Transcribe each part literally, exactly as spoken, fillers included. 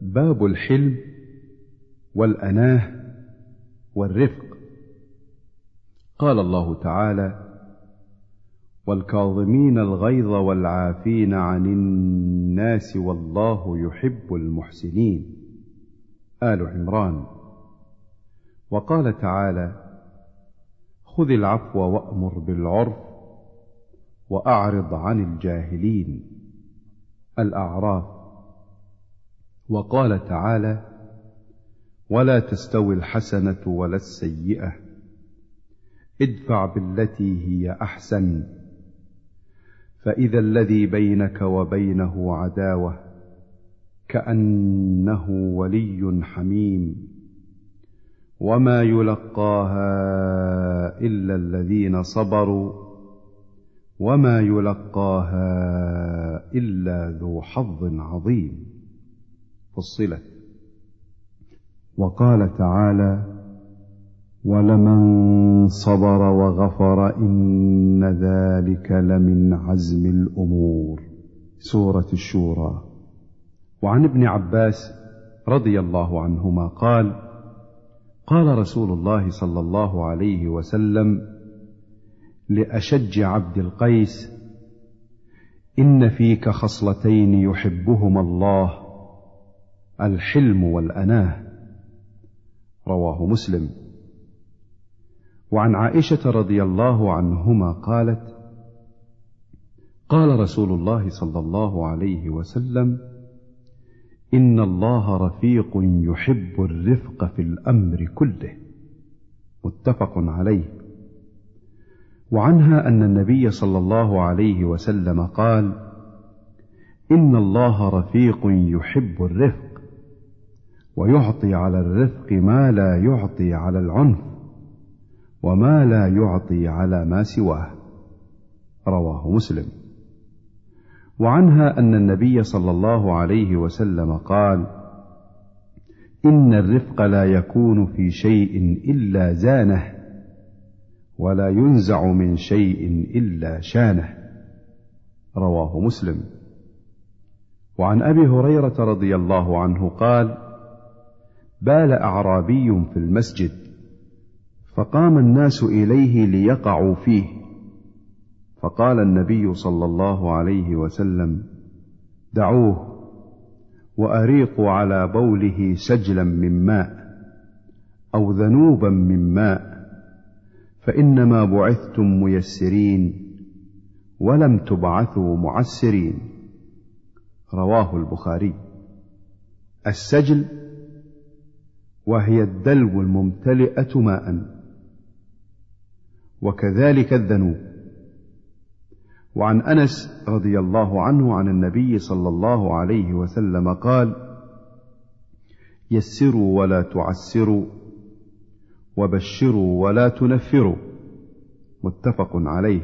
باب الحلم والأناه والرفق. قال الله تعالى: والكاظمين الغيظ والعافين عن الناس والله يحب المحسنين. آل عمران. وقال تعالى: خذ العفو وأمر بالعرف وأعرض عن الجاهلين. الأعراف. وقال تعالى: ولا تستوي الحسنة ولا السيئة ادفع بالتي هي أحسن فإذا الذي بينك وبينه عداوة كأنه ولي حميم وما يلقاها إلا الذين صبروا وما يلقاها إلا ذو حظ عظيم. فصلت. وقال تعالى: ولمن صبر وغفر إن ذلك لمن عزم الأمور. سورة الشورى. وعن ابن عباس رضي الله عنهما قال: قال رسول الله صلى الله عليه وسلم لأشج عبد القيس: إن فيك خصلتين يحبهما الله، الحلم والأناه. رواه مسلم. وعن عائشة رضي الله عنهما قالت: قال رسول الله صلى الله عليه وسلم: إن الله رفيق يحب الرفق في الأمر كله. متفق عليه. وعنها أن النبي صلى الله عليه وسلم قال: إن الله رفيق يحب الرفق ويعطي على الرفق ما لا يعطي على العنف وما لا يعطي على ما سواه. رواه مسلم. وعنها أن النبي صلى الله عليه وسلم قال: إن الرفق لا يكون في شيء إلا زانه ولا ينزع من شيء إلا شانه. رواه مسلم. وعن أبي هريرة رضي الله عنه قال: بال أعرابي في المسجد فقام الناس إليه ليقعوا فيه، فقال النبي صلى الله عليه وسلم: دعوه وأريقوا على بوله سجلا من ماء أو ذنوبا من ماء، فإنما بعثتم ميسرين ولم تبعثوا معسرين. رواه البخاري. السجل وهي الدلو الممتلئة ماء، وكذلك الذنوب. وعن أنس رضي الله عنه عن النبي صلى الله عليه وسلم قال: يسروا ولا تعسروا وبشروا ولا تنفروا. متفق عليه.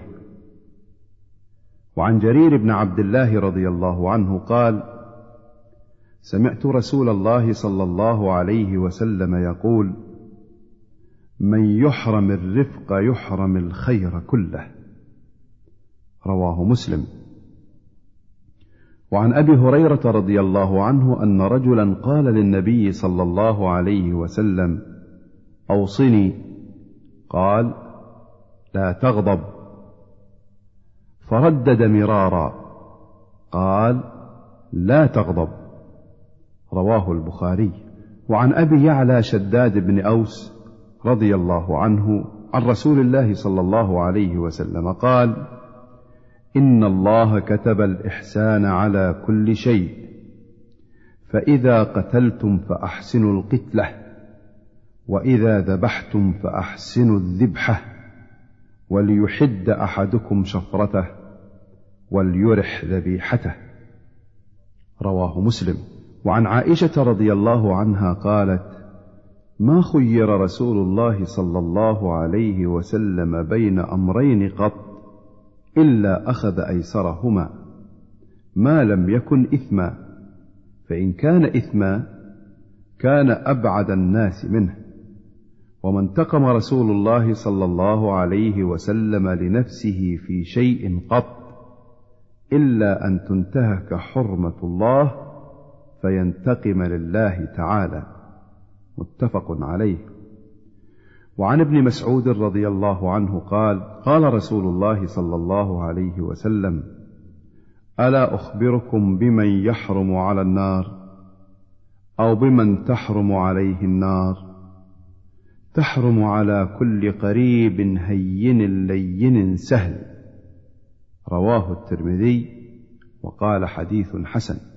وعن جرير بن عبد الله رضي الله عنه قال: سمعت رسول الله صلى الله عليه وسلم يقول: من يحرم الرفق يحرم الخير كله. رواه مسلم. وعن أبي هريرة رضي الله عنه أن رجلا قال للنبي صلى الله عليه وسلم: أوصني. قال: لا تغضب. فردد مرارا قال: لا تغضب. رواه البخاري. وعن أبي يعلى شداد بن أوس رضي الله عنه عن رسول الله صلى الله عليه وسلم قال: إن الله كتب الإحسان على كل شيء، فإذا قتلتم فأحسنوا القتلة، وإذا ذبحتم فأحسنوا الذبحة، وليحد أحدكم شفرته وليرح ذبيحته. رواه مسلم. وعن عائشة رضي الله عنها قالت: ما خير رسول الله صلى الله عليه وسلم بين أمرين قط إلا أخذ أيسرهما ما لم يكن إثما، فإن كان إثما كان أبعد الناس منه. وما انتقم رسول الله صلى الله عليه وسلم لنفسه في شيء قط إلا أن تنتهك حرمة الله فينتقم لله تعالى. متفق عليه. وعن ابن مسعود رضي الله عنه قال: قال رسول الله صلى الله عليه وسلم: ألا أخبركم بمن يحرم على النار أو بمن تحرم عليه النار؟ تحرم على كل قريب هين لين سهل. رواه الترمذي وقال: حديث حسن.